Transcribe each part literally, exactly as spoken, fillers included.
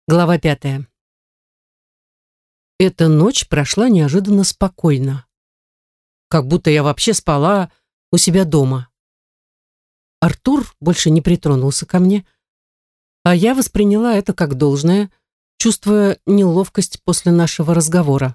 Глава пятая. Эта ночь прошла неожиданно спокойно. Как будто я вообще спала у себя дома. Артур больше не притронулся ко мне, а я восприняла это как должное, чувствуя неловкость после нашего разговора.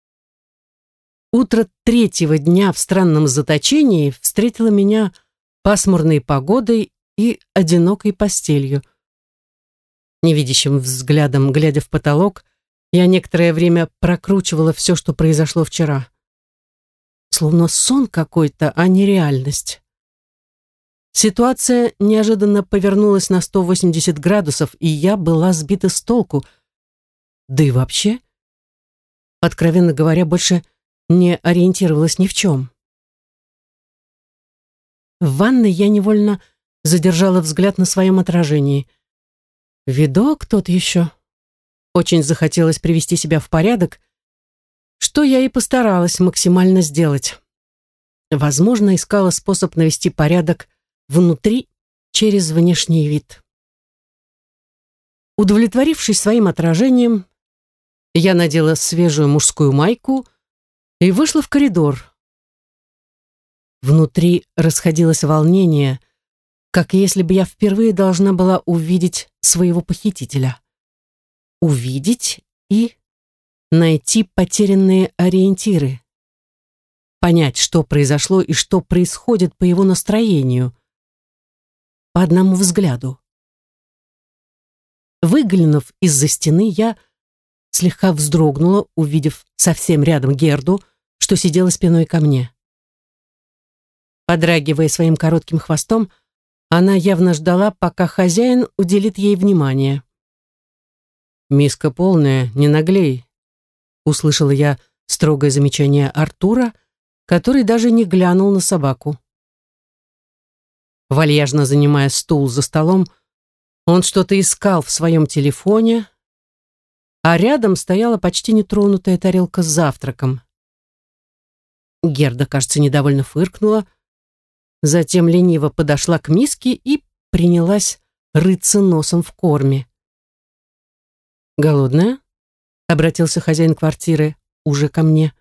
Утро третьего дня в странном заточении встретило меня пасмурной погодой и одинокой постелью. Невидящим взглядом, глядя в потолок, я некоторое время прокручивала все, что произошло вчера. Словно сон какой-то, а не реальность. Ситуация неожиданно повернулась на сто восемьдесят градусов, и я была сбита с толку. Да и вообще, откровенно говоря, больше не ориентировалась ни в чем. В ванной я невольно задержала взгляд на своем отражении. Видок тот еще. Очень захотелось привести себя в порядок, что я и постаралась максимально сделать. Возможно, искала способ навести порядок внутри через внешний вид. Удовлетворившись своим отражением, я надела свежую мужскую майку и вышла в коридор. Внутри расходилось волнение, как если бы я впервые должна была увидеть своего похитителя. Увидеть и найти потерянные ориентиры. Понять, что произошло и что происходит по его настроению. По одному взгляду. Выглянув из-за стены, я слегка вздрогнула, увидев совсем рядом Герду, что сидела спиной ко мне. Подрагивая своим коротким хвостом, она явно ждала, пока хозяин уделит ей внимание. «Миска полная, не наглей», — услышала я строгое замечание Артура, который даже не глянул на собаку. Вальяжно занимая стул за столом, он что-то искал в своем телефоне, а рядом стояла почти нетронутая тарелка с завтраком. Герда, кажется, недовольно фыркнула, затем лениво подошла к миске и принялась рыться носом в корме. «Голодная?» — обратился хозяин квартиры уже ко мне.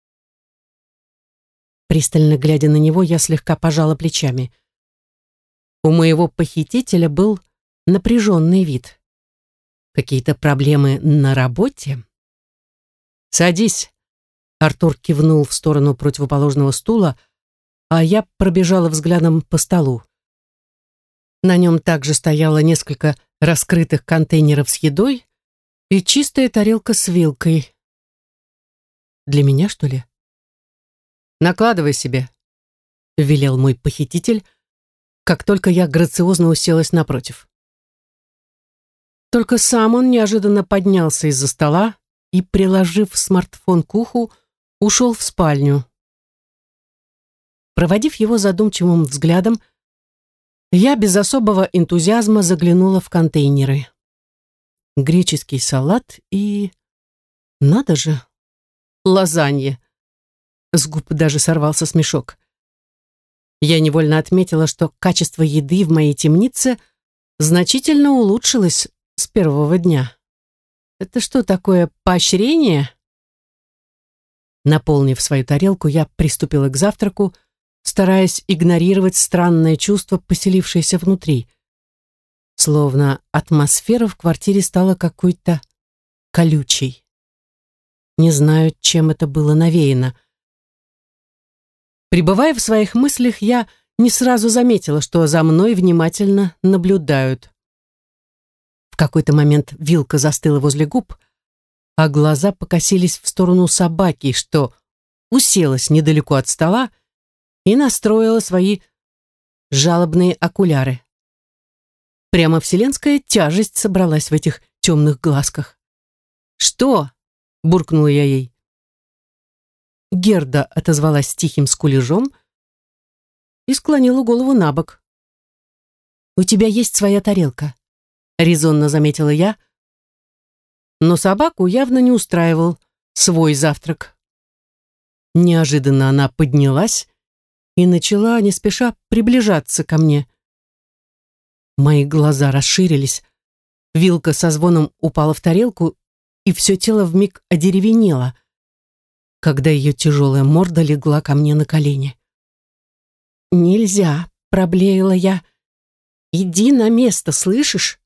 Пристально глядя на него, я слегка пожала плечами. У моего похитителя был напряженный вид. Какие-то проблемы на работе? «Садись», — Артур кивнул в сторону противоположного стула, а я пробежала взглядом по столу. На нем также стояло несколько раскрытых контейнеров с едой и чистая тарелка с вилкой. Для меня, что ли? «Накладывай себе», — велел мой похититель, как только я грациозно уселась напротив. Только сам он неожиданно поднялся из-за стола и, приложив смартфон к уху, ушел в спальню. Проводив его задумчивым взглядом, я без особого энтузиазма заглянула в контейнеры. Греческий салат и... надо же! Лазанья. С губ даже сорвался смешок. Я невольно отметила, что качество еды в моей темнице значительно улучшилось с первого дня. Это что такое, поощрение? Наполнив свою тарелку, я приступила к завтраку, стараясь игнорировать странное чувство, поселившееся внутри. Словно атмосфера в квартире стала какой-то колючей. Не знаю, чем это было навеяно. Пребывая в своих мыслях, я не сразу заметила, что за мной внимательно наблюдают. В какой-то момент вилка застыла возле губ, а глаза покосились в сторону собаки, что уселась недалеко от стола и настроила свои жалобные окуляры. Прямо вселенская тяжесть собралась в этих темных глазках. «Что?» — буркнула я ей. Герда отозвалась тихим скулежом и склонила голову на бок. «У тебя есть своя тарелка», — резонно заметила я, но собаку явно не устраивал свой завтрак. Неожиданно она поднялась и начала не спеша приближаться ко мне. Мои глаза расширились, Вилка со звоном упала в тарелку, и все тело вмиг одеревенело, когда ее тяжелая морда легла ко мне на колени. «Нельзя», — проблеяла я. «Иди на место, слышишь?»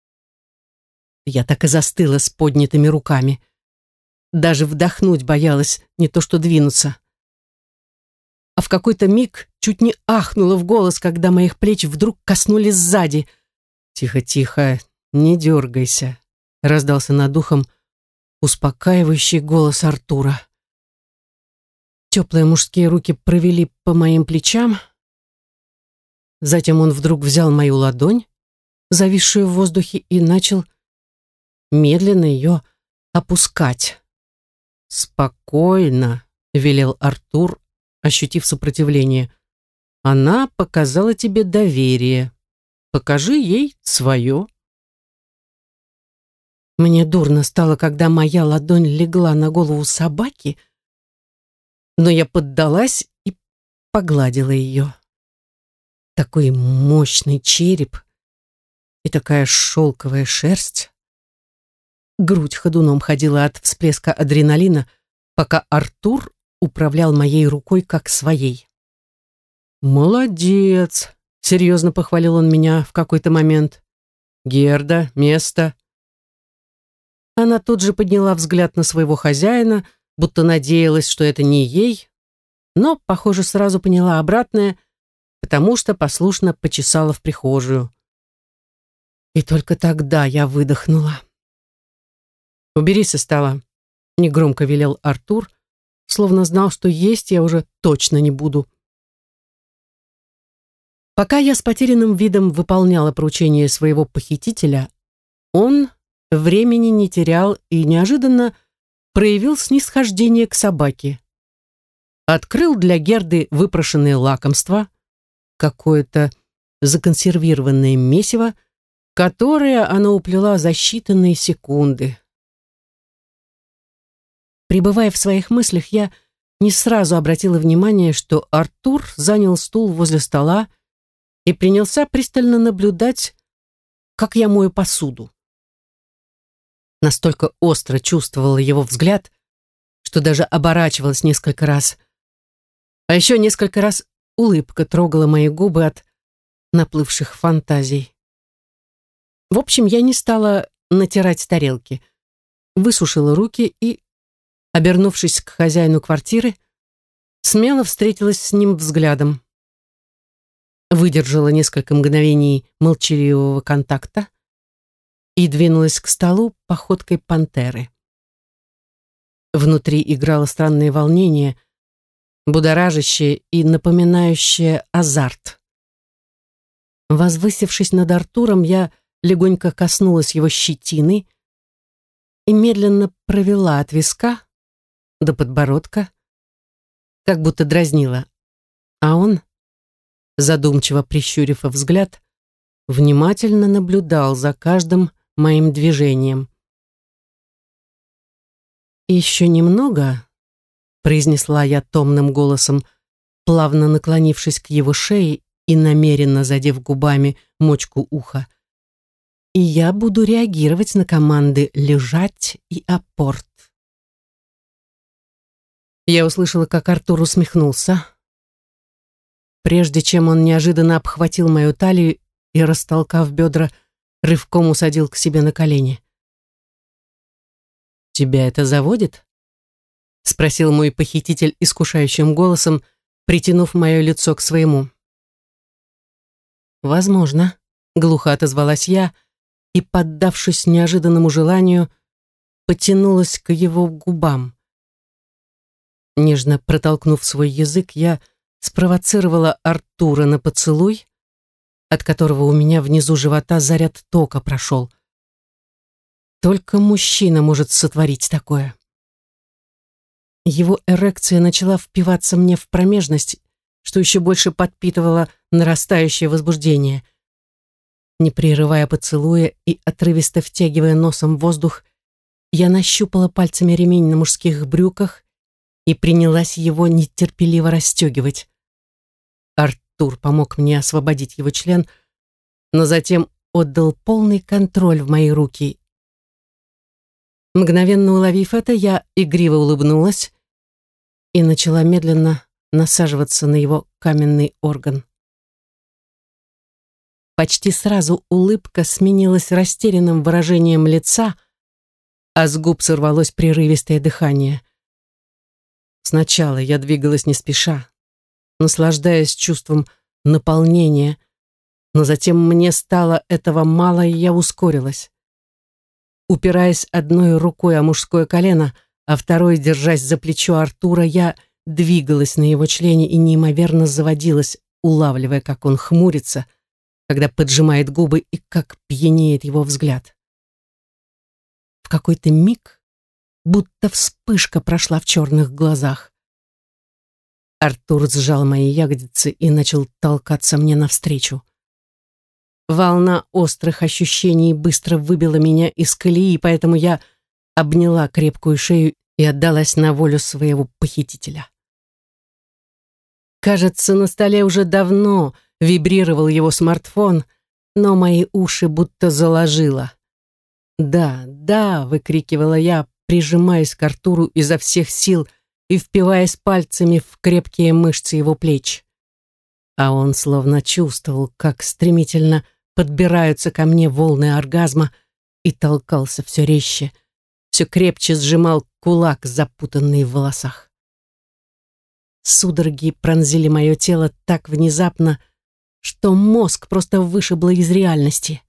Я так и застыла с поднятыми руками. Даже вдохнуть боялась, не то что двинуться. А в какой-то миг чуть не ахнула в голос, когда моих плеч вдруг коснулись сзади. «Тихо, тихо, не дергайся», — раздался над ухом успокаивающий голос Артура. Теплые мужские руки провели по моим плечам. Затем он вдруг взял мою ладонь, зависшую в воздухе, и начал медленно ее опускать. «Спокойно», — велел Артур, ощутив сопротивление. «Она показала тебе доверие. Покажи ей свое». Мне дурно стало, когда моя ладонь легла на голову собаки, но я поддалась и погладила ее. Такой мощный череп и такая шелковая шерсть. Грудь ходуном ходила от всплеска адреналина, пока Артур управлял моей рукой как своей. «Молодец!» — серьезно похвалил он меня в какой-то момент. «Герда, место!» Она тут же подняла взгляд на своего хозяина, будто надеялась, что это не ей, но, похоже, сразу поняла обратное, потому что послушно почесала в прихожую. И только тогда я выдохнула. «Убери со стола», — негромко велел Артур, словно знал, что есть я уже точно не буду. Пока я с потерянным видом выполняла поручение своего похитителя, он времени не терял и неожиданно проявил снисхождение к собаке. Открыл для Герды выпрошенные лакомства, какое-то законсервированное месиво, которое она уплела за считанные секунды. Пребывая в своих мыслях, я не сразу обратила внимание, что Артур занял стул возле стола и принялся пристально наблюдать, как я мою посуду. Настолько остро чувствовала его взгляд, что даже оборачивалась несколько раз. А еще несколько раз улыбка трогала мои губы от наплывших фантазий. В общем, я не стала натирать тарелки, высушила руки и, обернувшись к хозяину квартиры, смело встретилась с ним взглядом. Выдержала несколько мгновений молчаливого контакта и двинулась к столу походкой пантеры. Внутри играло странное волнение, будоражащее и напоминающее азарт. Возвысившись над Артуром, я легонько коснулась его щетины и медленно провела от виска до подбородка, как будто дразнила, а он, задумчиво прищурив взгляд, внимательно наблюдал за каждым моим движением. «Еще немного», — произнесла я томным голосом, плавно наклонившись к его шее и намеренно задев губами мочку уха, «и я буду реагировать на команды лежать и апорт». Я услышала, как Артур усмехнулся, прежде чем он неожиданно обхватил мою талию и, растолкав бедра, рывком усадил к себе на колени. «Тебя это заводит?» — спросил мой похититель искушающим голосом, притянув мое лицо к своему. «Возможно», — глухо отозвалась я и, поддавшись неожиданному желанию, потянулась к его губам. Нежно протолкнув свой язык, я спровоцировала Артура на поцелуй, от которого у меня внизу живота заряд тока прошел. Только мужчина может сотворить такое. Его эрекция начала впиваться мне в промежность, что еще больше подпитывало нарастающее возбуждение. Не прерывая поцелуя и отрывисто втягивая носом воздух, я нащупала пальцами ремень на мужских брюках и принялась его нетерпеливо расстегивать. Артур помог мне освободить его член, но затем отдал полный контроль в мои руки. Мгновенно уловив это, я игриво улыбнулась и начала медленно насаживаться на его каменный орган. Почти сразу улыбка сменилась растерянным выражением лица, а с губ сорвалось прерывистое дыхание. Сначала я двигалась не спеша, наслаждаясь чувством наполнения, но затем мне стало этого мало, и я ускорилась. Упираясь одной рукой о мужское колено, а второй, держась за плечо Артура, я двигалась на его члене и неимоверно заводилась, улавливая, как он хмурится, когда поджимает губы, и как пьянеет его взгляд. В какой-то миг будто вспышка прошла в черных глазах. Артур сжал мои ягодицы и начал толкаться мне навстречу. Волна острых ощущений быстро выбила меня из колеи, поэтому я обняла крепкую шею и отдалась на волю своего похитителя. Кажется, на столе уже давно вибрировал его смартфон, но мои уши будто заложило. «Да, да!» — выкрикивала я, прижимаясь к Артуру изо всех сил и впиваясь пальцами в крепкие мышцы его плеч. А он словно чувствовал, как стремительно подбираются ко мне волны оргазма, и толкался все резче, все крепче сжимал кулак, запутанный в волосах. Судороги пронзили мое тело так внезапно, что мозг просто вышибло из реальности.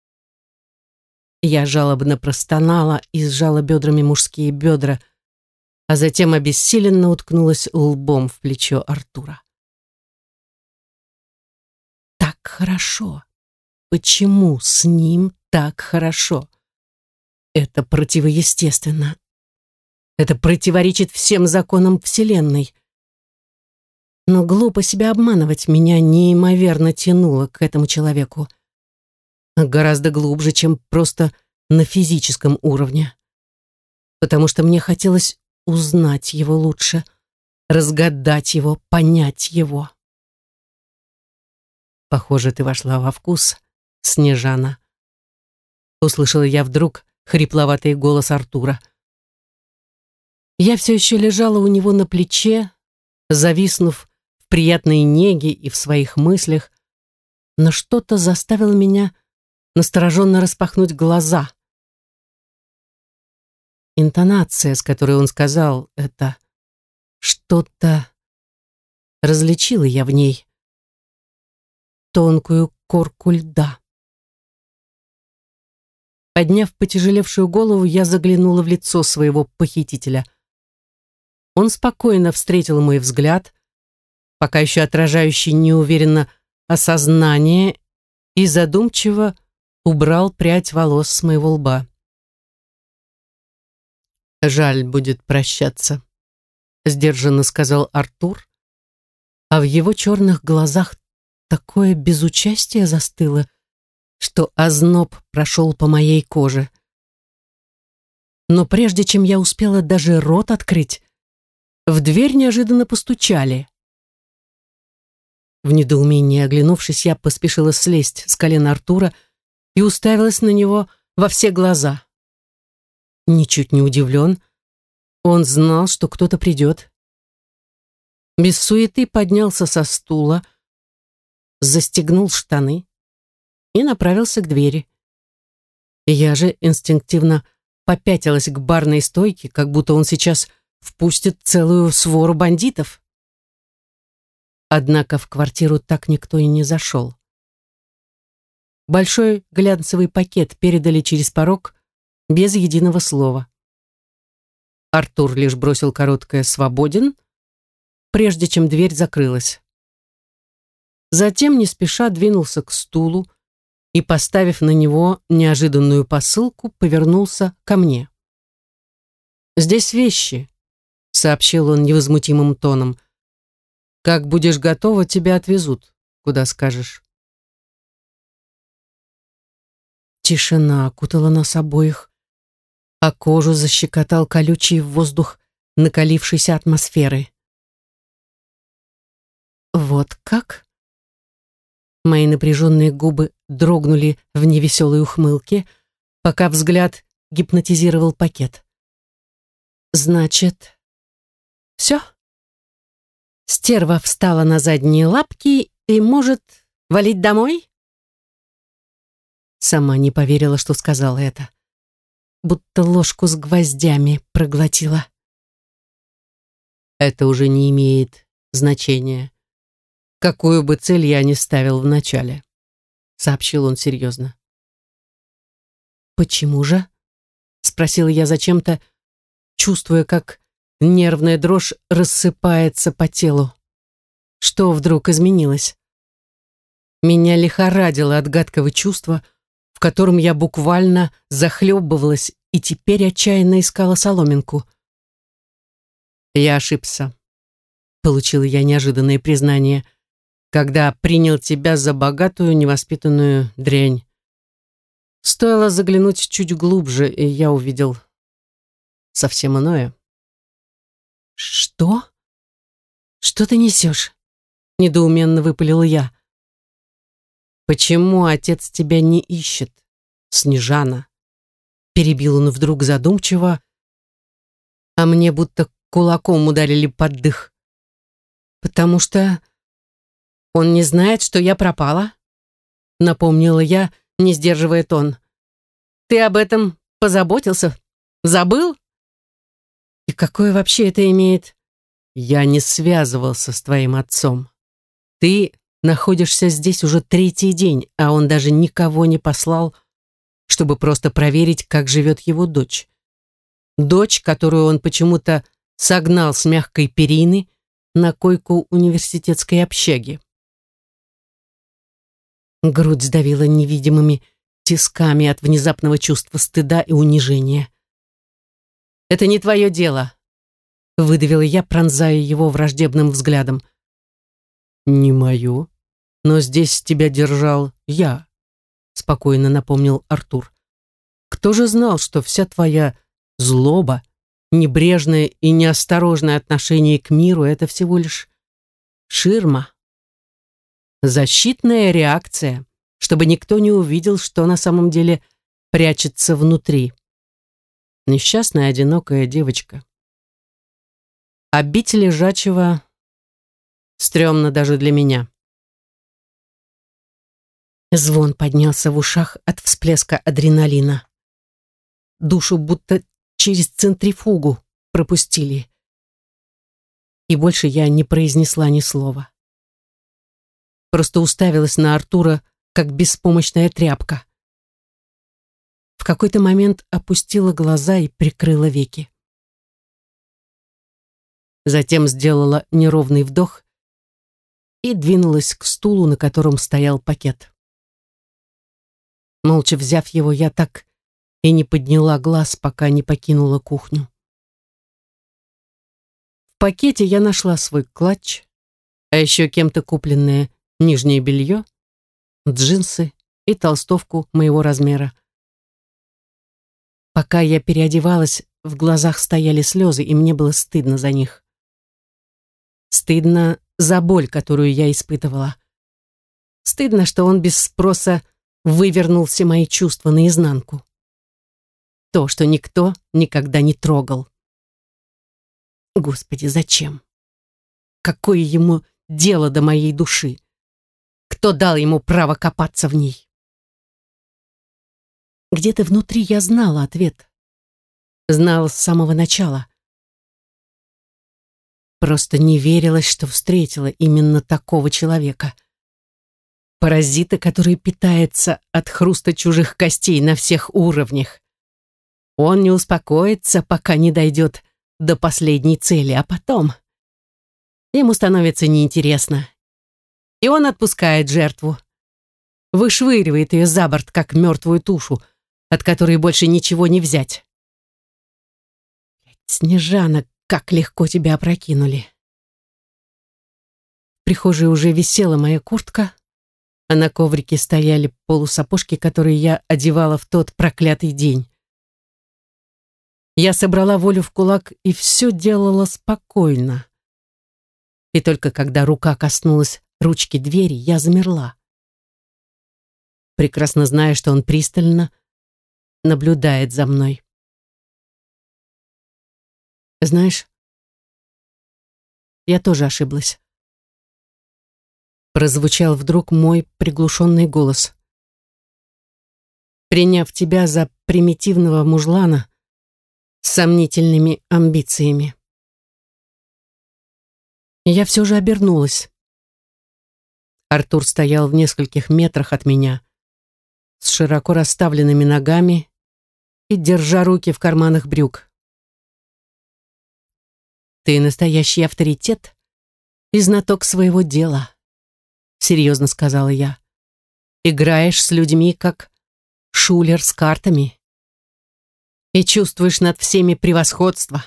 Я жалобно простонала и сжала бедрами мужские бедра, а затем обессиленно уткнулась лбом в плечо Артура. Так хорошо. Почему с ним так хорошо? Это противоестественно. Это противоречит всем законам Вселенной. Но глупо себя обманывать, меня неимоверно тянуло к этому человеку. Гораздо глубже, чем просто на физическом уровне. Потому что мне хотелось узнать его лучше, разгадать его, понять его. «Похоже, ты вошла во вкус, Снежана», — услышала я вдруг хрипловатый голос Артура. Я все еще лежала у него на плече, зависнув в приятной неге и в своих мыслях, но что-то заставило меня настороженно распахнуть глаза. Интонация, с которой он сказал это, что-то различила я в ней, тонкую корку льда. Подняв потяжелевшую голову, я заглянула в лицо своего похитителя. Он спокойно встретил мой взгляд, пока еще отражающий неуверенно осознание, и задумчиво убрал прядь волос с моего лба. «Жаль будет прощаться», — сдержанно сказал Артур, а в его черных глазах такое безучастие застыло, что озноб прошел по моей коже. Но прежде чем я успела даже рот открыть, в дверь неожиданно постучали. В недоумении оглянувшись, я поспешила слезть с колена Артура и уставилась на него во все глаза. Ничуть не удивлен, он знал, что кто-то придет. Без суеты поднялся со стула, застегнул штаны и направился к двери. Я же инстинктивно попятилась к барной стойке, как будто он сейчас впустит целую свору бандитов. Однако в квартиру так никто и не зашел. Большой глянцевый пакет передали через порог без единого слова. Артур лишь бросил короткое «свободен», прежде чем дверь закрылась. Затем не спеша двинулся к стулу и, поставив на него неожиданную посылку, повернулся ко мне. «Здесь вещи», — сообщил он невозмутимым тоном. «Как будешь готова, тебя отвезут, куда скажешь». Тишина окутала нас обоих, а кожу защекотал колючий воздух накалившейся атмосферы. «Вот как?» Мои напряженные губы дрогнули в невеселой ухмылке, пока взгляд гипнотизировал пакет. Значит, все? Стерва встала на задние лапки и может валить домой? Сама не поверила, что сказала это. Будто ложку с гвоздями проглотила. Это уже не имеет значения, какую бы цель я ни ставил вначале, сообщил он серьезно. Почему же? Спросила я зачем-то, чувствуя, как нервная дрожь рассыпается по телу. Что вдруг изменилось? Меня лихорадило от гадкого чувства, в котором я буквально захлебывалась и теперь отчаянно искала соломинку. Я ошибся. Получила я неожиданное признание, когда принял тебя за богатую, невоспитанную дрянь. Стоило заглянуть чуть глубже, и я увидел совсем иное. «Что? Что ты несешь?» — недоуменно выпалила я. «Почему отец тебя не ищет, Снежана?» Перебил он вдруг задумчиво, а мне будто кулаком ударили под дых. «Потому что он не знает, что я пропала?» — напомнила я, не сдерживая тон. «Ты об этом позаботился? Забыл? И какое вообще это имеет?» «Я не связывался с твоим отцом. Ты находишься здесь уже третий день, а он даже никого не послал, чтобы просто проверить, как живет его дочь. Дочь, которую он почему-то согнал с мягкой перины на койку университетской общаги». Грудь сдавила невидимыми тисками от внезапного чувства стыда и унижения. «Это не твое дело», — выдавила я, пронзая его враждебным взглядом. «Не мое, но здесь тебя держал я», — спокойно напомнил Артур. «Кто же знал, что вся твоя злоба, небрежное и неосторожное отношение к миру — это всего лишь ширма? Защитная реакция, чтобы никто не увидел, что на самом деле прячется внутри. Несчастная, одинокая девочка. А бить лежачего стрёмно даже для меня». Звон поднялся в ушах от всплеска адреналина. Душу будто через центрифугу пропустили. И больше я не произнесла ни слова. Просто уставилась на Артура, как беспомощная тряпка. В какой-то момент опустила глаза и прикрыла веки. Затем сделала неровный вдох и двинулась к стулу, на котором стоял пакет. Молча взяв его, я так и не подняла глаз, пока не покинула кухню. В пакете я нашла свой клатч, а еще кем-то купленное нижнее белье, джинсы и толстовку моего размера. Пока я переодевалась, в глазах стояли слезы, и мне было стыдно за них. Стыдно за боль, которую я испытывала. Стыдно, что он без спроса вывернул все мои чувства наизнанку. То, что никто никогда не трогал. Господи, зачем? Какое ему дело до моей души? Кто дал ему право копаться в ней? Где-то внутри я знала ответ. Знала с самого начала. Просто не верилось, что встретила именно такого человека. Паразита, который питается от хруста чужих костей на всех уровнях. Он не успокоится, пока не дойдет до последней цели, а потом ему становится неинтересно. И он отпускает жертву. Вышвыривает ее за борт, как мертвую тушу, от которой больше ничего не взять. Снежана, как легко тебя опрокинули. В прихожей уже висела моя куртка, а на коврике стояли полусапожки, которые я одевала в тот проклятый день. Я собрала волю в кулак и все делала спокойно. И только когда рука коснулась ручки двери, я замерла, прекрасно зная, что он пристально наблюдает за мной. Знаешь, я тоже ошиблась. Прозвучал вдруг мой приглушенный голос. Приняв тебя за примитивного мужлана с сомнительными амбициями. Я все же обернулась. Артур стоял в нескольких метрах от меня, с широко расставленными ногами и держа руки в карманах брюк. «Ты настоящий авторитет и знаток своего дела», — серьезно сказала я. «Играешь с людьми, как шулер с картами, и чувствуешь над всеми превосходство.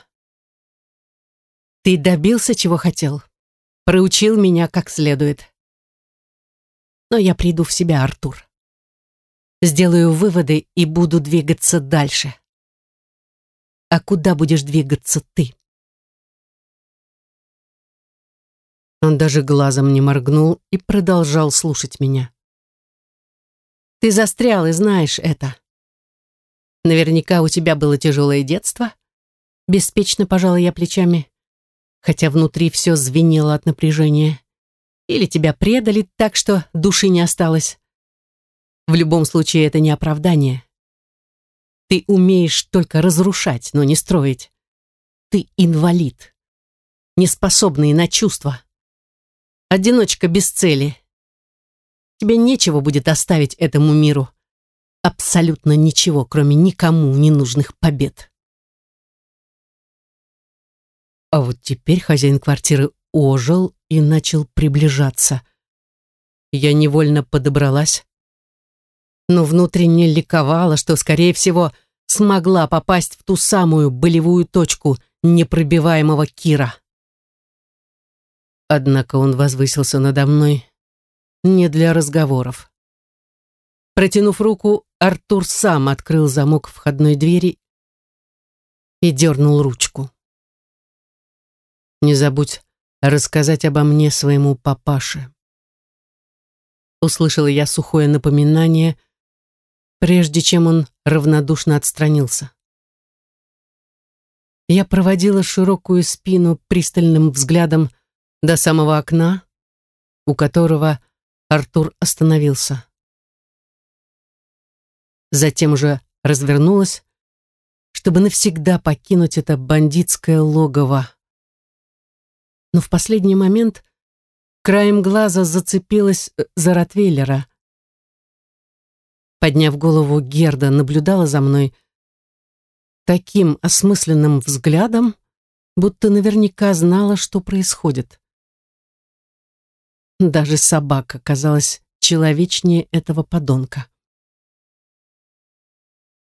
Ты добился, чего хотел, проучил меня как следует. Но я приду в себя, Артур. Сделаю выводы и буду двигаться дальше. А куда будешь двигаться ты?» Он даже глазом не моргнул и продолжал слушать меня. «Ты застрял и знаешь это. Наверняка у тебя было тяжелое детство». Беспечно пожала я плечами, хотя внутри все звенело от напряжения. Или тебя предали так, что души не осталось. В любом случае, это не оправдание. Ты умеешь только разрушать, но не строить. Ты инвалид, неспособный на чувства. Одиночка без цели. Тебе нечего будет оставить этому миру. Абсолютно ничего, кроме никому ненужных побед. А вот теперь хозяин квартиры ожил и начал приближаться. Я невольно подобралась, но внутренне ликовала, что, скорее всего, смогла попасть в ту самую болевую точку непробиваемого Кира. Однако он возвысился надо мной не для разговоров. Протянув руку, Артур сам открыл замок входной двери и дернул ручку. «Не забудь рассказать обо мне своему папаше». Услышала я сухое напоминание, прежде чем он равнодушно отстранился. Я проводила широкую спину пристальным взглядом до самого окна, у которого Артур остановился. Затем уже развернулась, чтобы навсегда покинуть это бандитское логово. Но в последний момент краем глаза зацепилась за Ротвейлера. Подняв голову, Герда наблюдала за мной таким осмысленным взглядом, будто наверняка знала, что происходит. Даже собака казалась человечнее этого подонка.